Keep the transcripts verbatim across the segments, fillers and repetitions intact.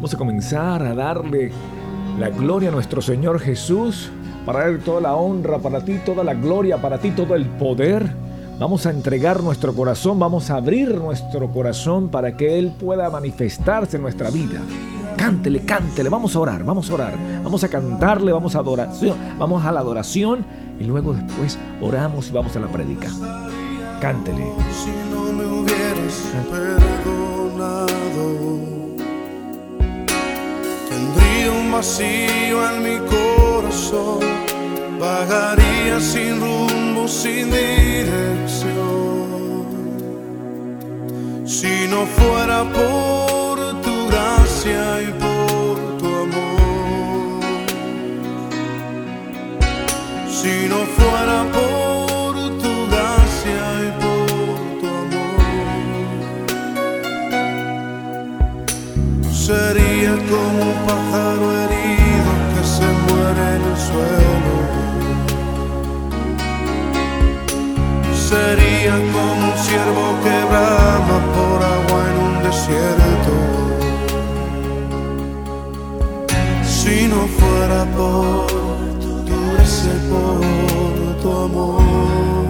Vamos a comenzar a darle la gloria a nuestro Señor Jesús, para Él toda la honra, para ti toda la gloria, para ti todo el poder. Vamos a entregar nuestro corazón, vamos a abrir nuestro corazón para que Él pueda manifestarse en nuestra vida. Cántele, cántele, vamos a orar, vamos a orar, vamos a cantarle, vamos a adoración, vamos a la adoración y luego después oramos y vamos a la prédica. Cántele. Si no me hubieras perdonado, tendría un vacío en mi corazón, vagaría sin rumbo, sin dirección. Si no fuera por tu gracia y por tu amor, si no fuera por tu gracia y por tu amor, sería como un pájaro herido que se muere en el suelo. Sería como un ciervo que brama por agua en un desierto. Si no fuera por tu gracia y por tu amor,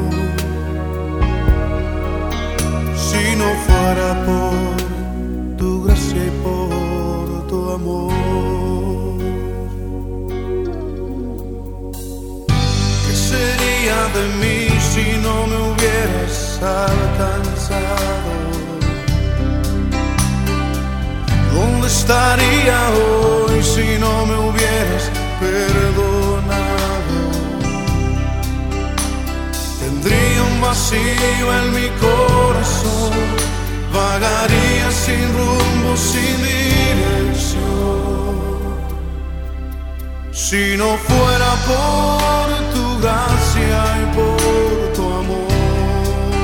si no fuera por tu gracia y por tu amor, ¿qué sería de mí si no me hubieras alcanzado? ¿Dónde estaría hoy si no me hubieras perdonado? Tendría un vacío en mi corazón, vagaría sin rumbo, sin dirección. Si no fuera por tu gracia y por tu amor,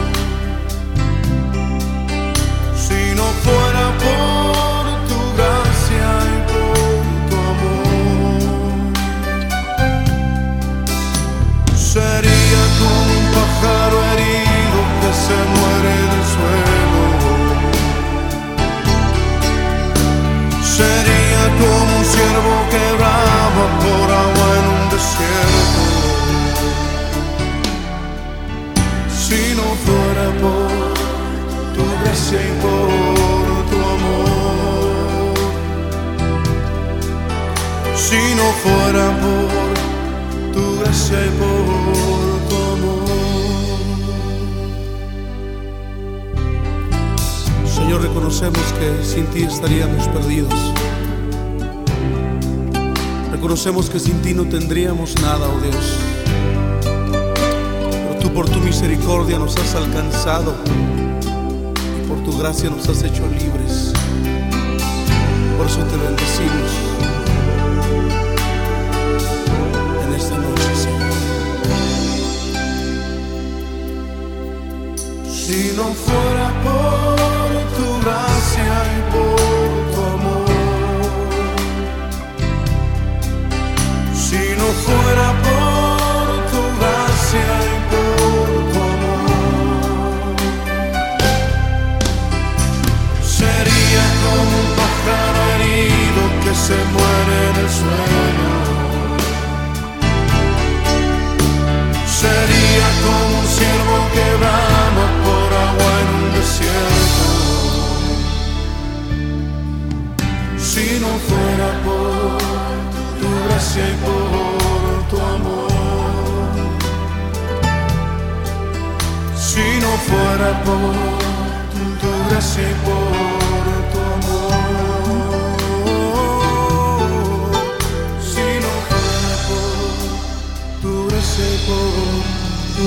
si no fuera por tu gracia y por tu amor, sería como un pájaro herido que se muere en el suelo. Sería como un ciervo que brama por agua en un desierto. Si no fuera por tu gracia y por tu amor, si no fuera por tu gracia y por tu amor. Señor, reconocemos que sin ti estaríamos perdidos. Reconocemos que sin ti no tendríamos nada, oh Dios. Pero tú por tu misericordia nos has alcanzado y por tu gracia nos has hecho libres. Por eso te bendecimos en esta noche, Señor. Si no fuera por tu gracia y por tu amor, si no fuera por tu gracia y por tu amor, sería como un pájaro herido que se muere en el suelo. Sería como un ciervo que brama por agua en un desierto. Si no fuera por tu gracia y por tu amor, si no fuera por tu gracia y por tu amor, si no fuera por tu gracia y por tu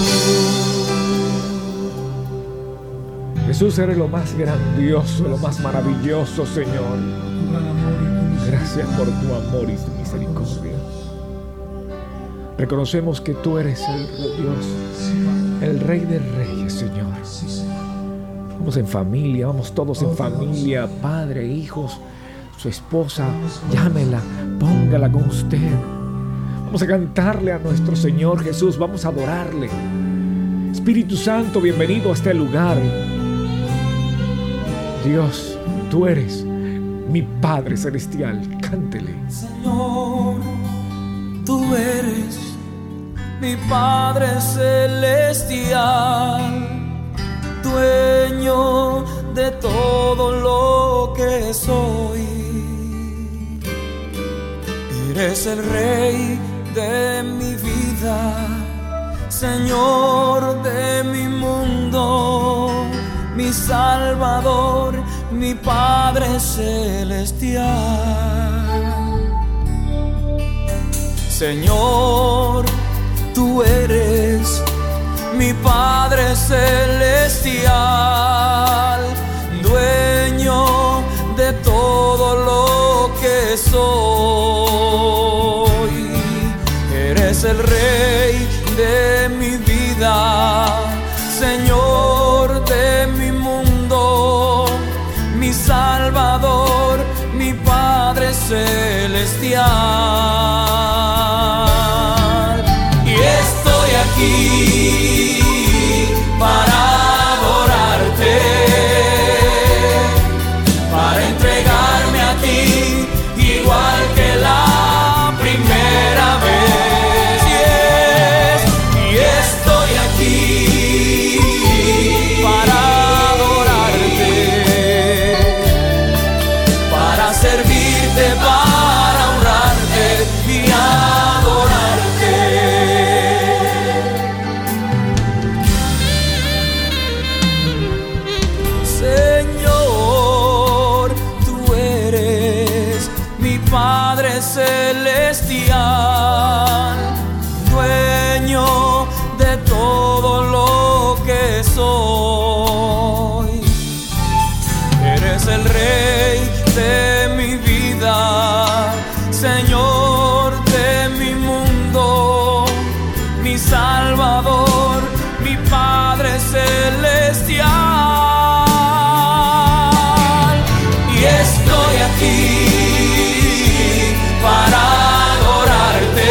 amor. Jesús, eres lo más grandioso, lo más maravilloso, Señor. Gracias por tu amor y tu misericordia. Reconocemos que tú eres el Dios, el Rey de Reyes, Señor. Vamos en familia, vamos todos en familia, padre, hijos, su esposa, llámela, póngala con usted. Vamos a cantarle a nuestro Señor Jesús, vamos a adorarle. Espíritu Santo, bienvenido a este lugar. Dios, tú eres mi Padre Celestial. Cántele. Señor, tú eres mi Padre Celestial, dueño de todo lo que soy. Eres el Rey de mi vida, Señor de mi mundo, mi Salvador, mi Padre Celestial. Señor, tú eres mi Padre Celestial, dueño de todo lo que soy. Eres el Rey de mi vida, Señor de mi mundo, mi Salvador, mi Padre Celestial. Y estoy aquí para adorarte, para entregarme a ti, igual que la primera vez. Yes. Y estoy aquí para adorarte, para servirte, para honrarte y adorarte. Señor, tú eres mi Padre Celestial, dueño de todo lo que soy. Eres el Rey de mi vida, Señor de mi mundo, mi Salvador, mi Padre Celestial. Y estoy aquí para adorarte,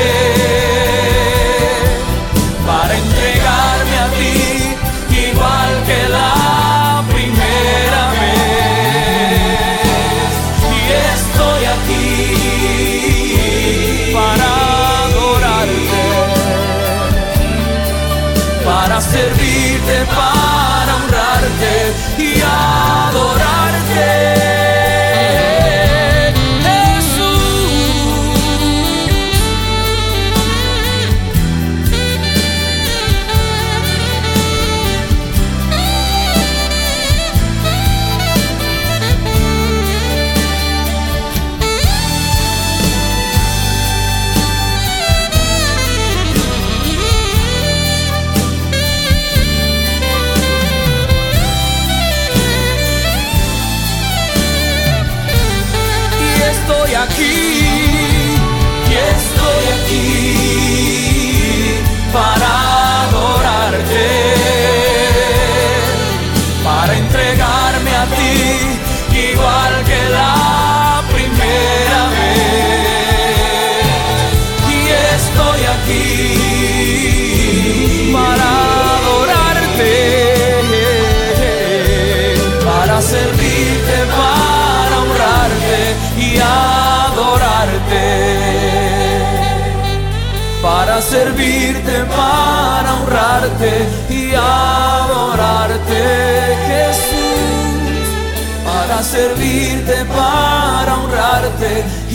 para entregarme a ti, igual que la primera vez. Y estoy aquí para adorarte, para servirte, para honrarte y adorarte. Estoy aquí, y estoy aquí para adorarte, para entregarme a ti, igual que la primera vez. Y estoy aquí para adorarte, para servirte, para honrarte y adorarte, para servirte, para honrarte y adorarte, Jesús, para servirte, para honrarte y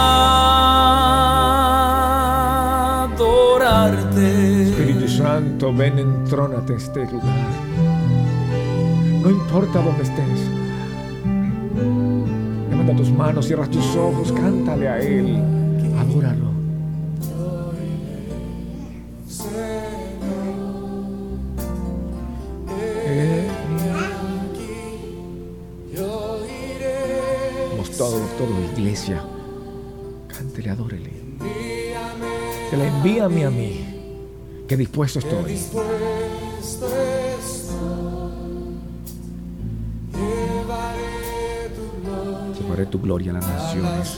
adorarte. Espíritu Santo, ven, entrónate en este lugar. No importa dónde estés, levanta tus manos, cierra tus ojos, cántale a Él, adóralo. Vamos todos, toda la iglesia, cántele, adórele. Que la envíame a mí, que dispuesto estoy. Llevaré tu gloria a las naciones.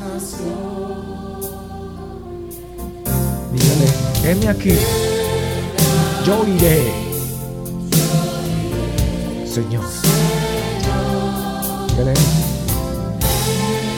Dígale, heme aquí, yo iré, Señor. Dígale,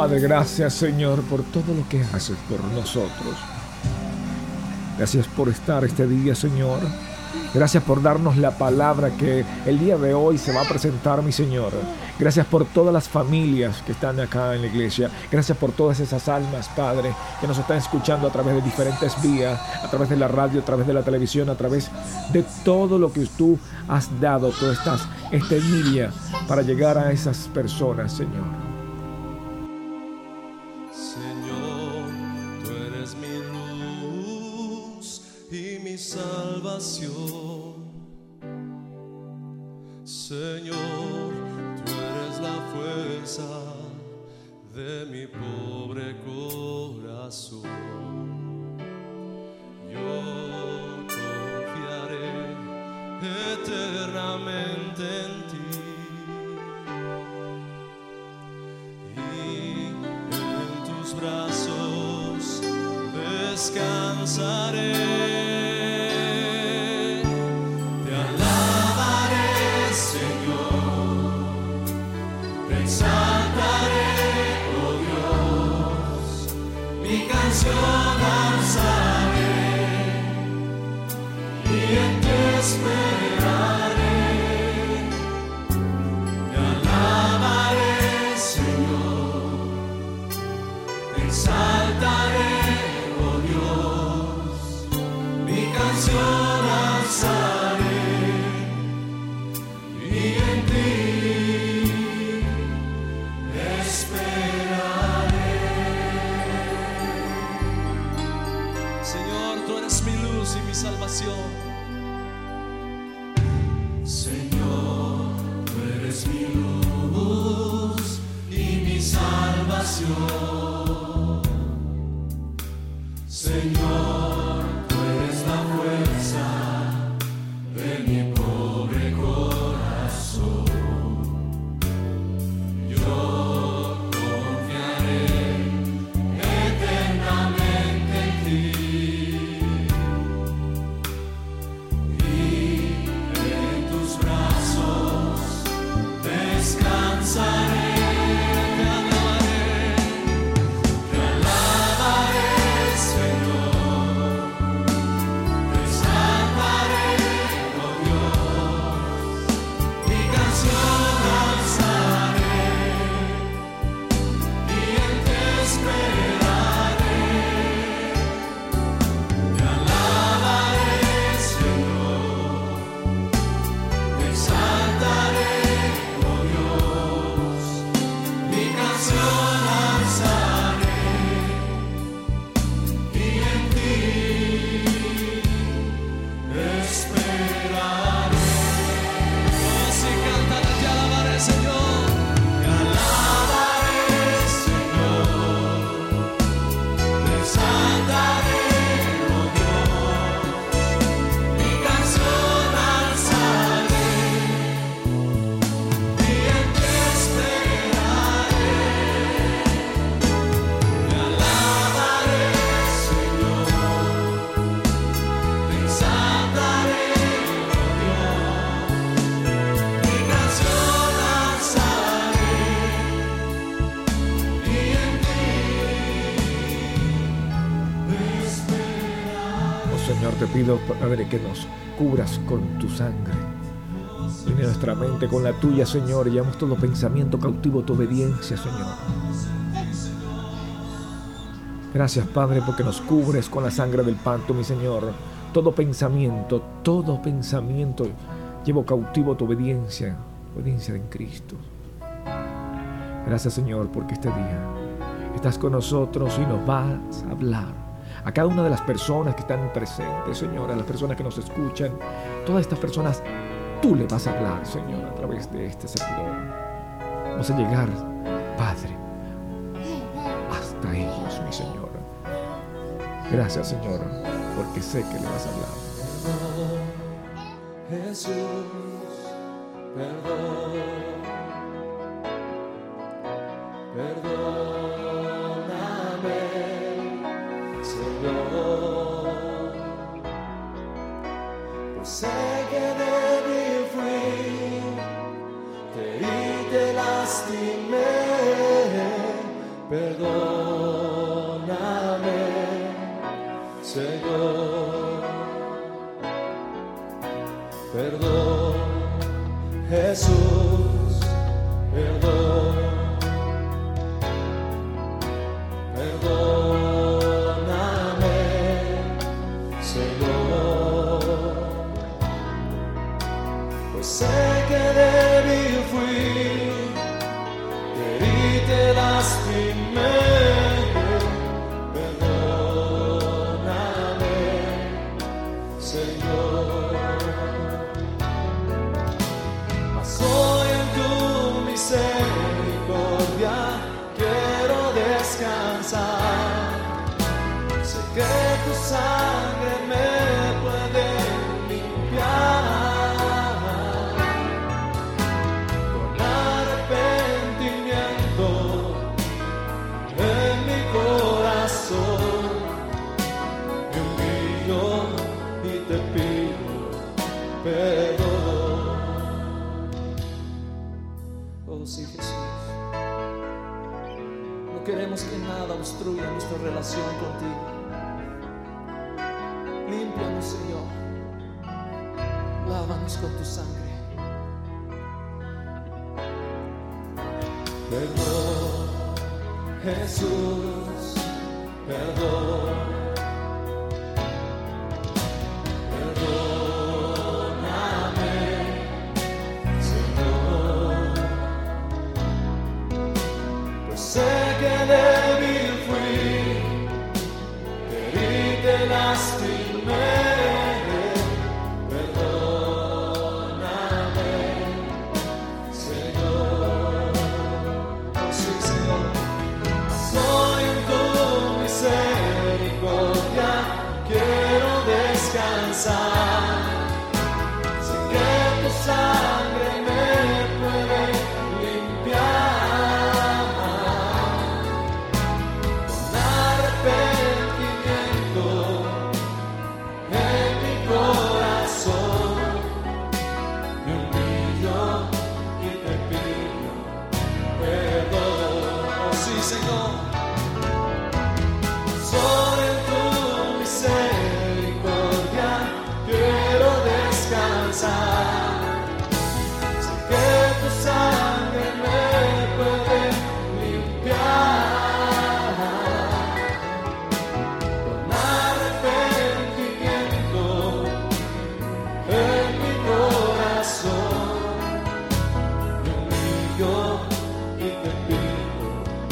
Padre, gracias, Señor, por todo lo que haces por nosotros. Gracias por estar este día, Señor. Gracias por darnos la palabra que el día de hoy se va a presentar, mi Señor. Gracias por todas las familias que están acá en la iglesia. Gracias por todas esas almas, Padre, que nos están escuchando a través de diferentes vías, a través de la radio, a través de la televisión, a través de todo lo que tú has dado, toda esta, esta Emilia, para llegar a esas personas, Señor. Señor, tú eres mi luz y mi salvación. Señor, tú eres la fuerza de mi pobre corazón. Yo confiaré eternamente en ti y en tus brazos descansaré. Te pido, Padre, que nos cubras con tu sangre. Une nuestra mente con la tuya, Señor, y llevamos todo pensamiento cautivo a tu obediencia, Señor. Gracias, Padre, porque nos cubres con la sangre del pacto, mi Señor. Todo pensamiento, todo pensamiento llevo cautivo a tu obediencia, obediencia en Cristo. Gracias, Señor, porque este día estás con nosotros y nos vas a hablar. A cada una de las personas que están presentes, Señor, a las personas que nos escuchan, todas estas personas, tú le vas a hablar, Señor, a través de este servidor. Vamos a llegar, Padre, hasta ellos, mi Señor. Gracias, Señor, porque sé que le vas a hablar. Perdón, Jesús, perdón, perdón. Sé que débil fui, te herí, te lastimé, Perdóname, Señor. Perdón, Jesús, perdón. Perdóname, Señor. Pues sé que débil fui, herí te lastimé. Perdóname, Señor. Mas hoy en tu misericordia quiero descansar. Sé que tu sangre me puede limpiar. Con arrepentimiento en mi corazón me humillo y te pido perdón. Oh sí, Jesús. No queremos que nada obstruya nuestra relación contigo. Límpianos, Señor. Lávanos con tu sangre. Perdón, Jesús, perdón. Perdóname, Señor. Pues sé que débil fui, herí te lastimé. Perdóname, Señor. Oh sí, Señor. Soy en tu misericordia, quiero descansar. Sé que tu sangre me puede limpiar. Con arrepentimiento en mi corazón me humillo y te pido perdón. Oh sí, Señor. Soy en tu misericordia, quiero descansar. Sé que tu sangre me puede limpiar. Con arrepentimiento en mi corazón me humillo y te pido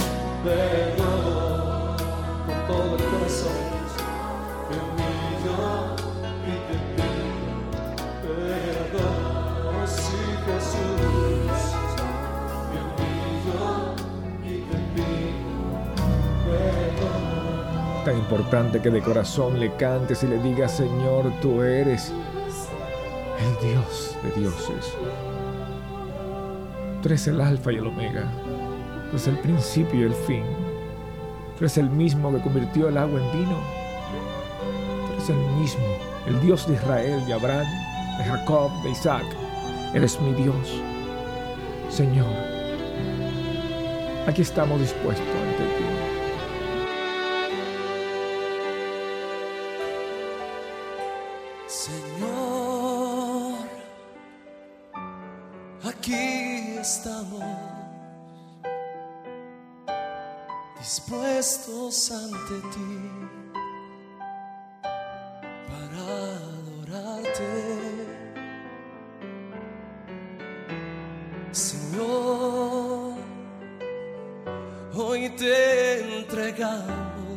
perdón. Con todo el corazón me humillo y te pido perdón. Oh sí, Jesús, me humillo y te pido perdón. Tan importante que de corazón le cantes y le digas: Señor, tú eres el Dios de dioses. Tú eres el alfa y el omega. Tú eres el principio y el fin. Tú eres el mismo que convirtió el agua en vino. Tú eres el mismo, el Dios de Israel, de Abraham, de Jacob, de Isaac. Eres mi Dios. Señor, aquí estamos dispuestos ante ti. Señor, aquí estamos dispuestos ante ti para adorarte. Señor, hoy te entregamos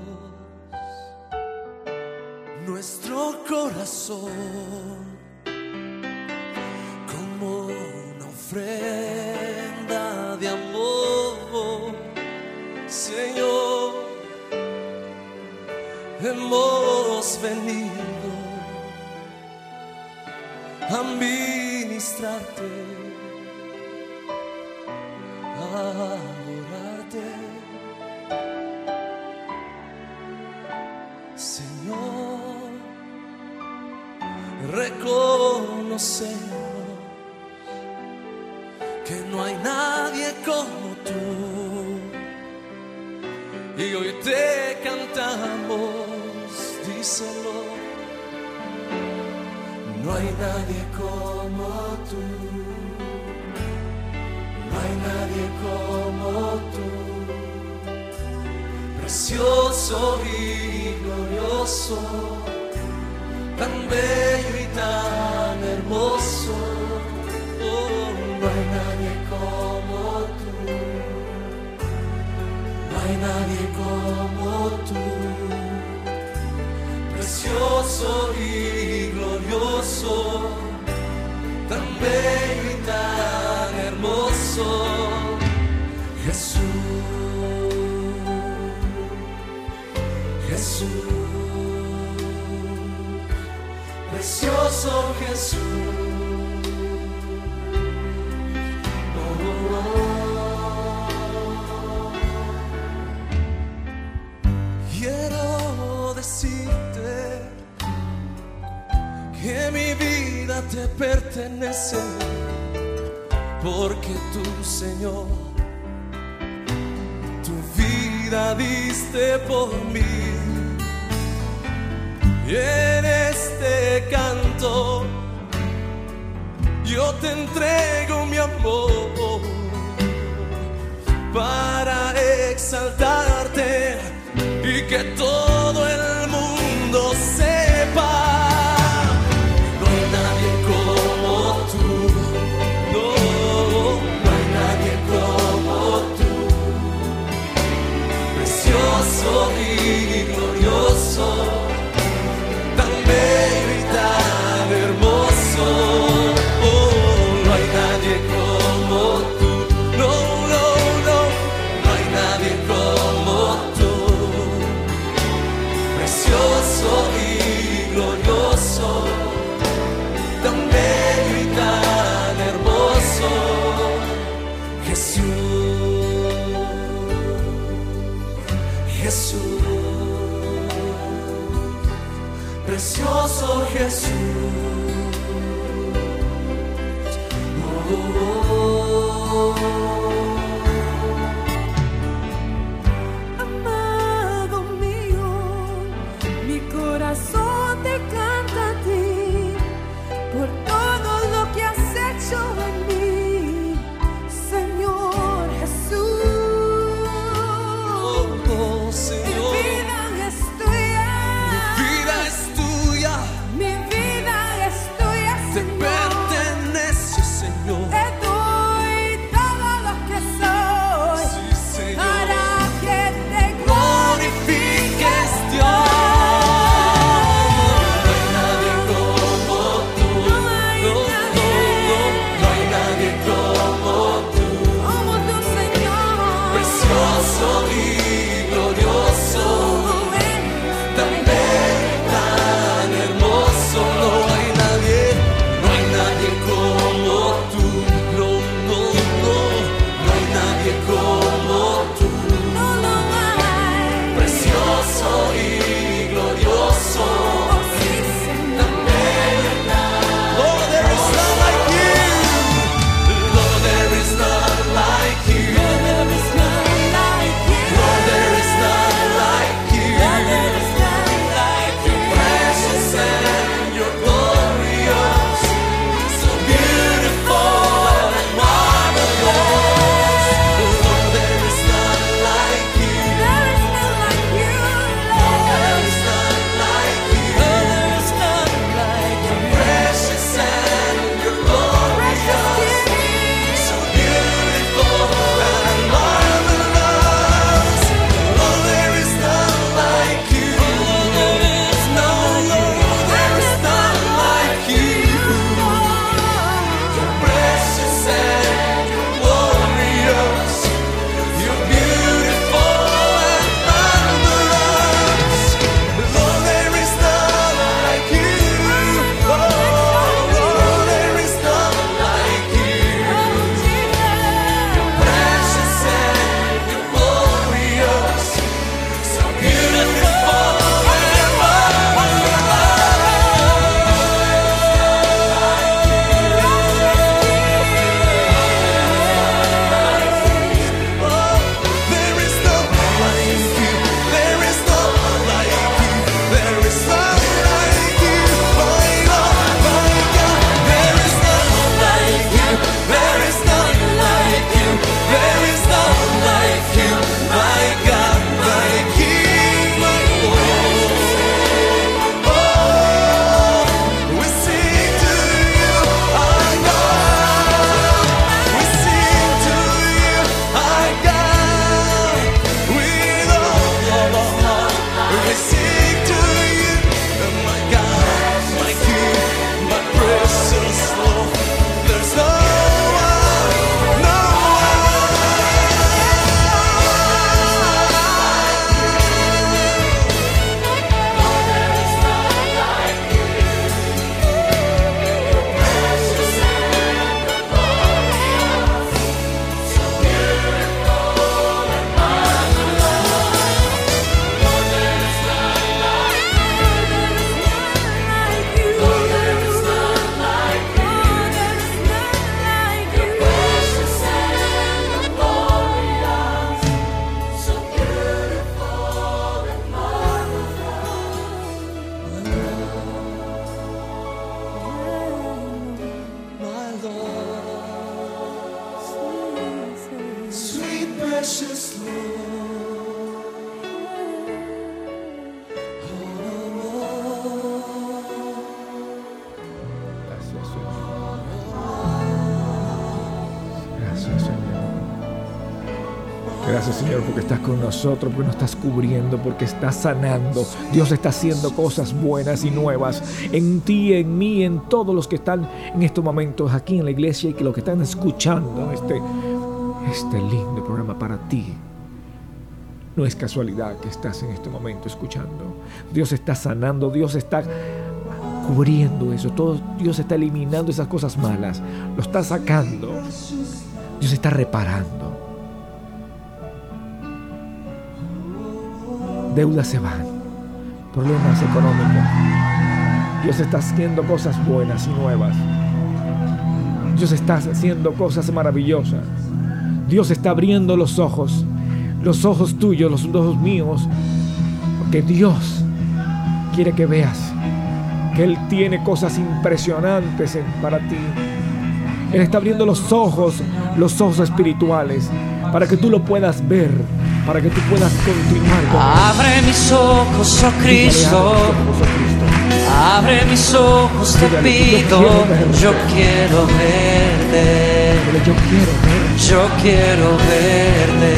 nuestro corazón como una ofrenda de amor. Señor, hemos venido a ministrarte, a adorarte. Señor, reconocemos que no hay nadie como tú, y hoy te cantamos, díselo. No hay nadie como tú, no hay nadie como tú, precioso y glorioso, tan bello y tan hermoso. Oh, no hay nadie como tú, no hay nadie como tú, precioso y glorioso, tan bello y tan hermoso. Jesús, Jesús, precioso Jesús. Oh, oh, oh. Quiero decirte que mi vida te pertenece, porque tú, Señor, tu vida diste por mí. Y en este canto yo te entrego mi amor para exaltarte y que todo el mundo sepa. No hay nadie como tú, no, no hay nadie como tú, precioso y glorioso, tan bello y tan hermoso. Oh, no hay nadie como tú, no, no, no, no hay nadie como tú, precioso y glorioso, tan bello y tan hermoso. Jesús, Jesús, precioso Jesús. Oh, oh, oh. Amado mío, mi corazón te canta a ti por todo lo que has hecho en mí, Señor Jesús. Oh, oh, Señor. Mi vida es tuya, Mi vida es tuya, mi vida Gracias, Señor, porque estás con nosotros, porque nos estás cubriendo, porque estás sanando. Dios está haciendo cosas buenas y nuevas en ti, en mí, en todos los que están en estos momentos aquí en la iglesia y que los que están escuchando este, este lindo programa para ti. No es casualidad que estás en este momento escuchando. Dios está sanando, Dios está cubriendo eso. Todo, Dios está eliminando esas cosas malas. Lo está sacando. Dios está reparando. Deudas se van, problemas económicos. Dios está haciendo cosas buenas y nuevas. Dios está haciendo cosas maravillosas. Dios está abriendo los ojos, los ojos tuyos, los ojos míos, porque Dios quiere que veas que Él tiene cosas impresionantes para ti. Él está abriendo los ojos, los ojos espirituales, para que tú lo puedas ver, para que tú puedas continuar con Él. Abre mis ojos, oh Cristo. Abre mis ojos, te pido. Yo quiero verte. Yo quiero verte. Yo quiero verte.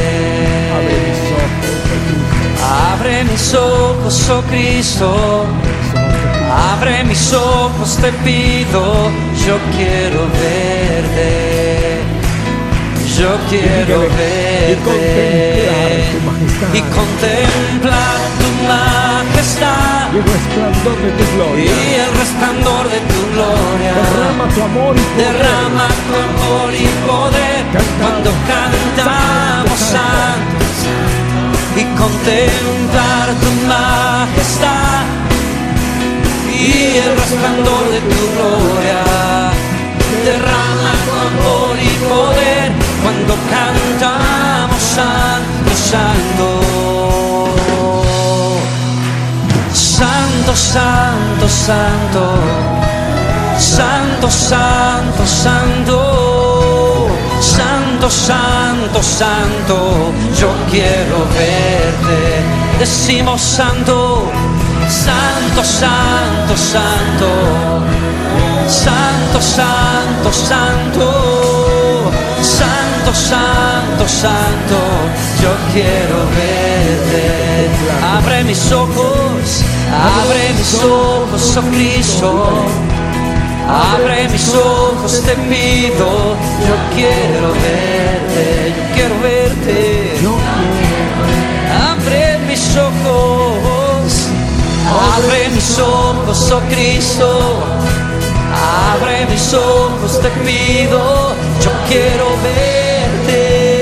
Abre mis ojos, Abre mis ojos, oh Cristo. Abre mis ojos, te pido. Yo quiero verte. Yo quiero verte y contemplar tu majestad y el resplandor de tu gloria. Y el resplandor de tu gloria. Derrama tu amor y poder. Derrama tu amor y poder. Cantamos. Cuando cantamos santo y contemplar tu majestad y el resplandor de tu gloria. Derrama tu amor y poder cuando cantamos santo, santo. Santo, santo, santo. Santo, santo, santo. Santo, santo, santo. Yo quiero verte. Decimos santo. Santo, santo, santo. Santo, santo, santo. Santo, santo, santo. Yo quiero verte. Abre mis ojos. Abre mis ojos, oh Cristo. Abre mis ojos, te pido. Yo quiero verte. Yo quiero verte. Abre mis ojos. Abre mis ojos, oh Cristo. Abre mis ojos, te pido. Yo quiero verte.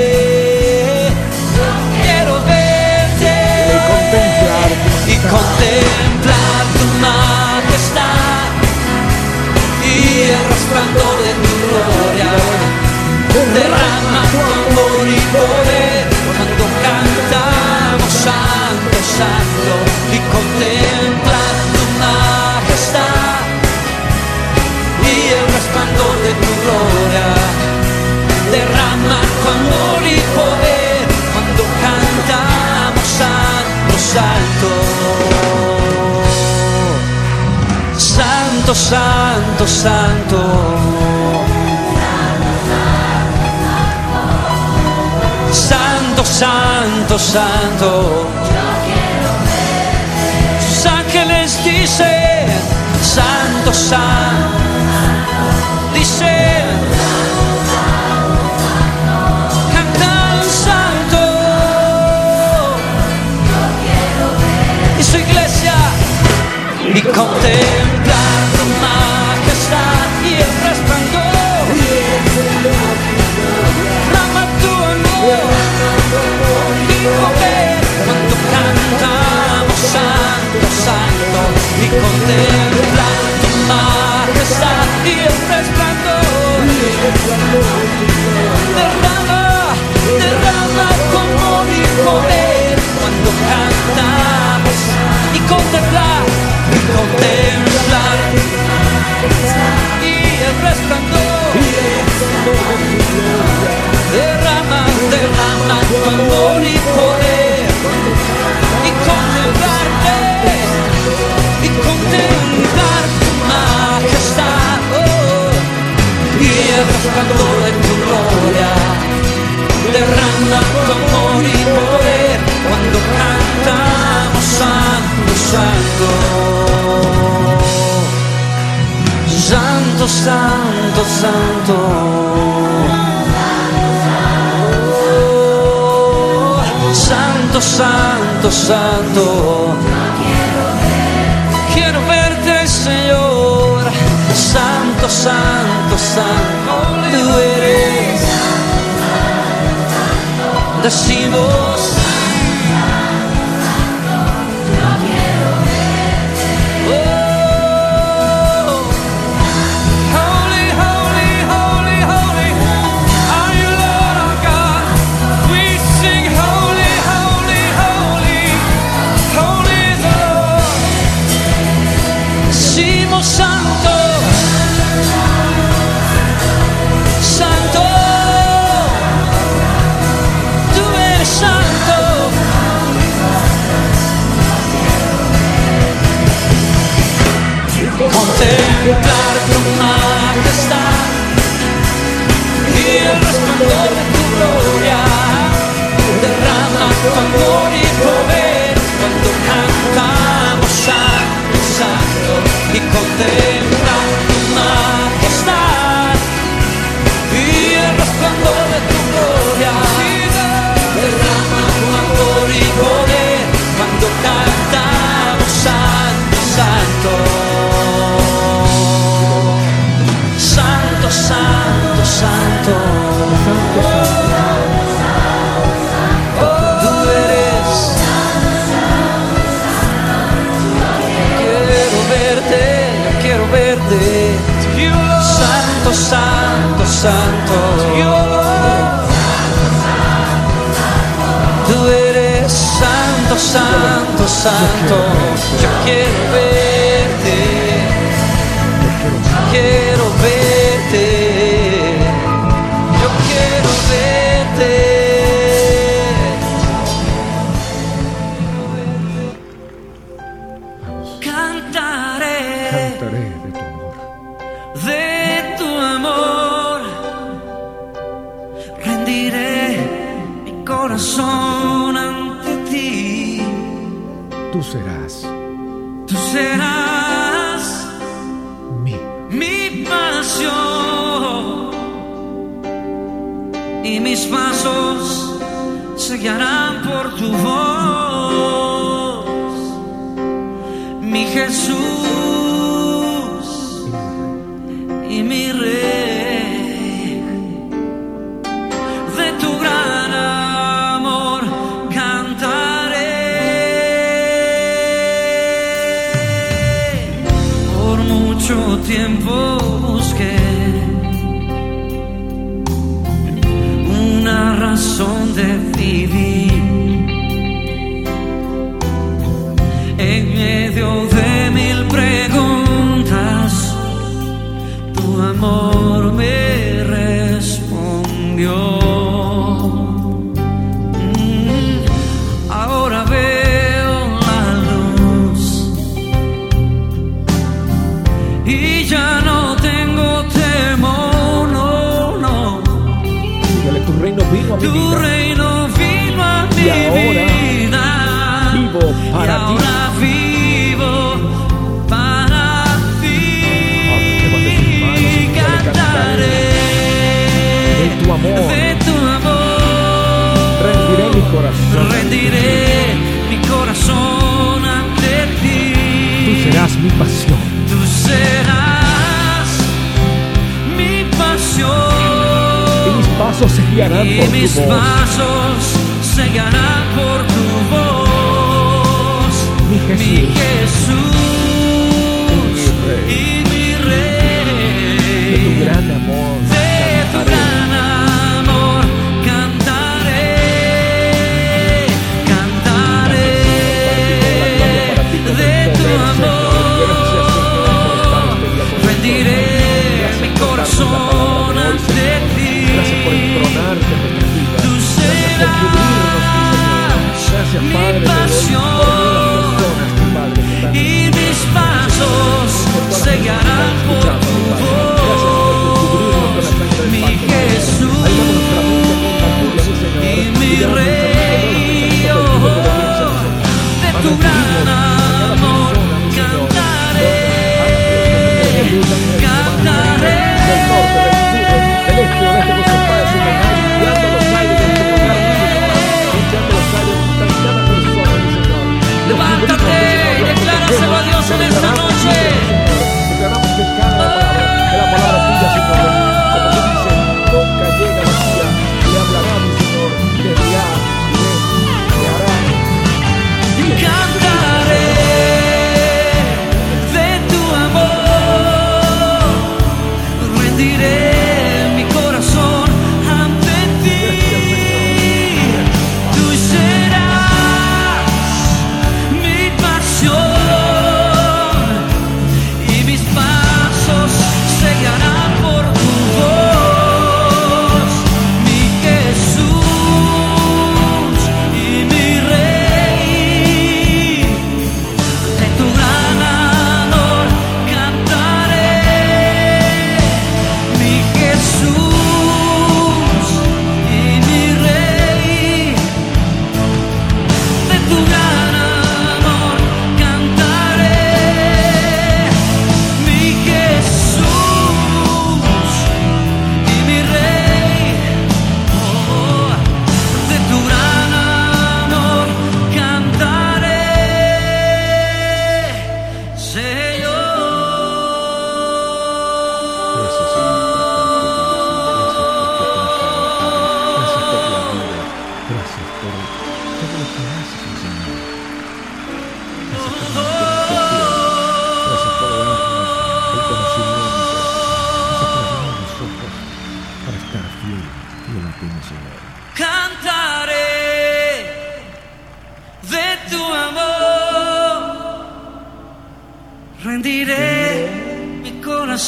Quiero verte. Y contemplar tu majestad y el resplandor de tu gloria. Derrama tu amor y poder cuando cantamos santo, santo. Y contemplar tu majestad y el resplandor de tu gloria. Derrama tu amor y poder cuando cantamos santo, santo. Santo, santo, santo. Santo, santo, santo. Sus ángeles dicen santo, santo. Dicen cantan santo. Y su iglesia y contemplar tu majestad y el resplandor. Derrama tu amor y poder cuando cantamos santo, santo. Y contemplar tu majestad y el resplandor. Derrama, derrama tu amor y poder cuando cantamos. Y contemplar, y contemplar y el resplandor. Derrama, derrama tu amor y poder y contemplarte y contemplar tu majestad, oh, y el resplandor de tu gloria. Derrama tu amor y santo, santo, santo, santo. Santo, santo, santo. Quiero verte, Señor. Santo, santo, santo. Tú eres. Decimos. Contemplar tu majestad y el resplandor de tu gloria derrama tu amor y poder cuando cantamos santo, santo. Y contemplar tu majestad y el resplandor de tu gloria derrama tu amor y poder cuando cantamos santo, santo. Santo, santo, santo, oh, tú eres. Quiero verte, yo quiero verte. Santo, santo, santo. Tú eres santo, santo, santo. Yo quiero verte. Quiero verte, yo quiero verte. Cantaré, Cantaré de tu amor. de tu amor. Rendiré mi corazón ante ti. Tú serás Tú serás mi. mi pasión y mis pasos se guiarán por tu voz, mi Jesús y mi Rey. De tu gran amor cantaré. Por mucho tiempo busqué una razón de vivir en medio de mil preguntas. Tu amor me respondió. Mm, ahora veo la luz y ya no tengo temor, no, no. Dígale, tu reino vino a mi Tu vida. reino vino a mi Y ahora vida. vivo para y ti. ahora vivo para ti. Levante sus manos y dígale, Cantaré de tu amor. de tu amor. Rendiré mi corazón. Rendiré mi corazón ante ti. Tú serás mi pasión. Tú serás mi pasión. Y mis pasos se guiarán Y por mis tu voz. pasos se guiarán por tu voz, Mi Jesús. mi Jesús Y y mi Rey. De tu gran amor. De tu cantaré. gran amor cantaré, cantaré. De tu amor rendiré mi corazón ante ti. Gracias por entronarte en nuestras vidas. Tú Gracias por cubrirnos, mi Señor. Gracias, mi Padre, te doy pasión por todas las personas, mi Padre, que están y mis pasos se guiarán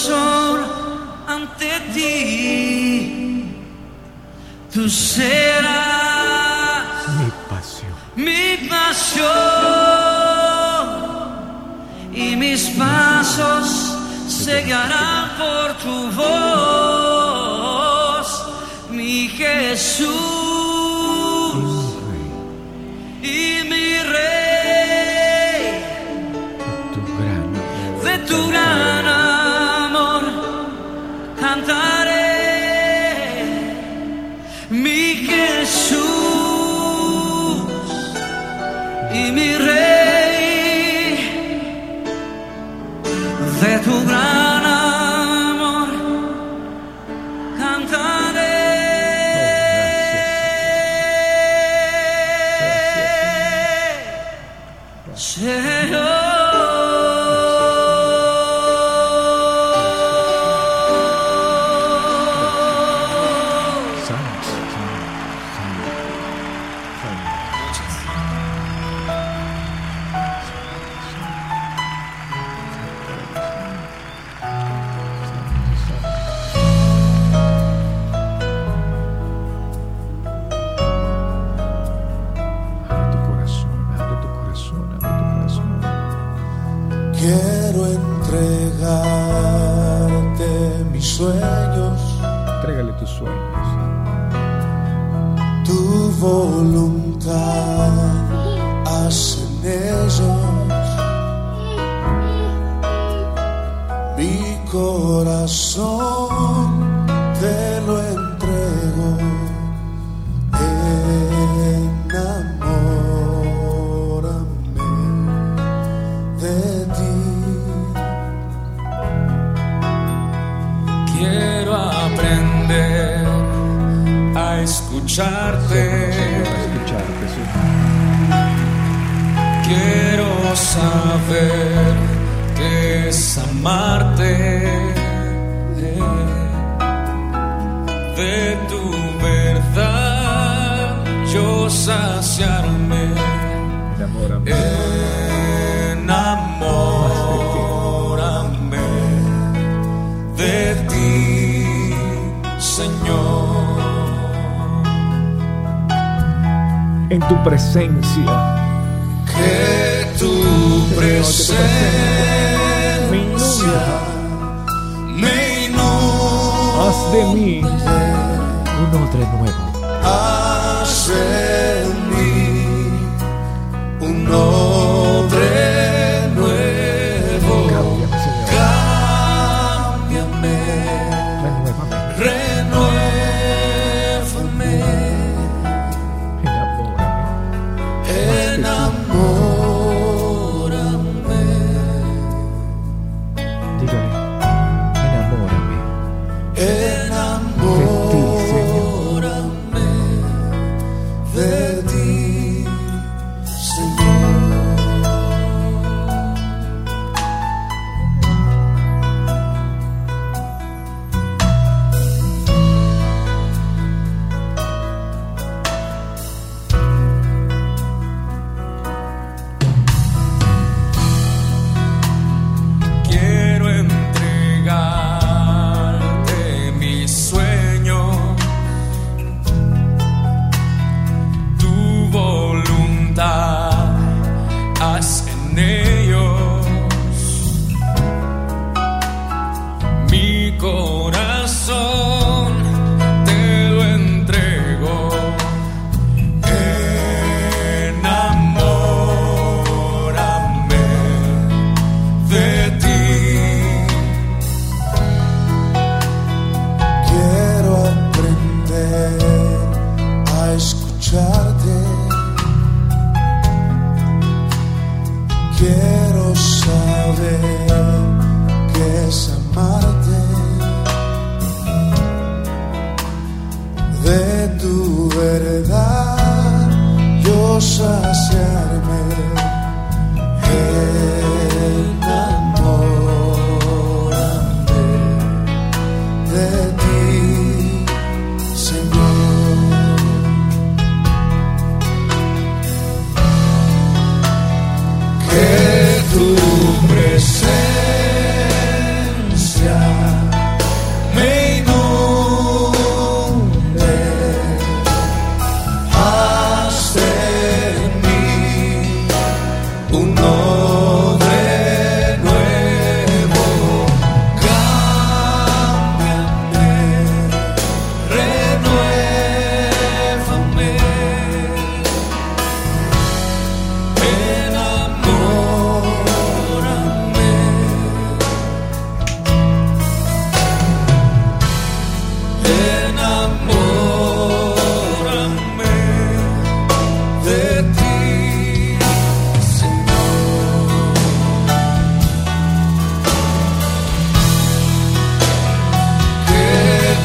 corazón ante ti. Tú serás mi pasión, mi pasión, y mis pasos se guiarán por tu voz, mi Jesús y mi Rey. tu gran De tu gran amor cantaré, mi Jesús y mi Rey. De tu gran amor cantaré. Señor. Quiero entregarte mis sueños, entrégale tus sueños, tu voluntad, haz en ellos. Mi corazón te lo entrego, enamórame de ti. Quiero aprender a escucharte. Señor, a escucharte, Señor. Quiero saber qué es amarte. De tu verdad yo saciarme. Enamórame. Enamórame de ti, Señor. En tu presencia, Que tu presencia me inunde. haz de mí un odre nuevo. Haz en mí un odre nuevo. Cámbiame, Señor. Cámbiame, Renuévame. renuévame, Enamórame. enamórame, Dígale, enamórame. enamórame de ti, Señor. Quiero entregarte mis sueños, tu voluntad, haz en ellos. Mi corazón te lo entrego, enamórame de ti. Quiero aprender a escucharte. Quiero saber qué es amarte.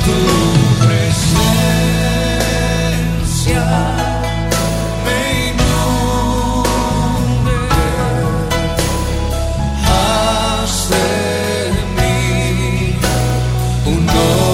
No.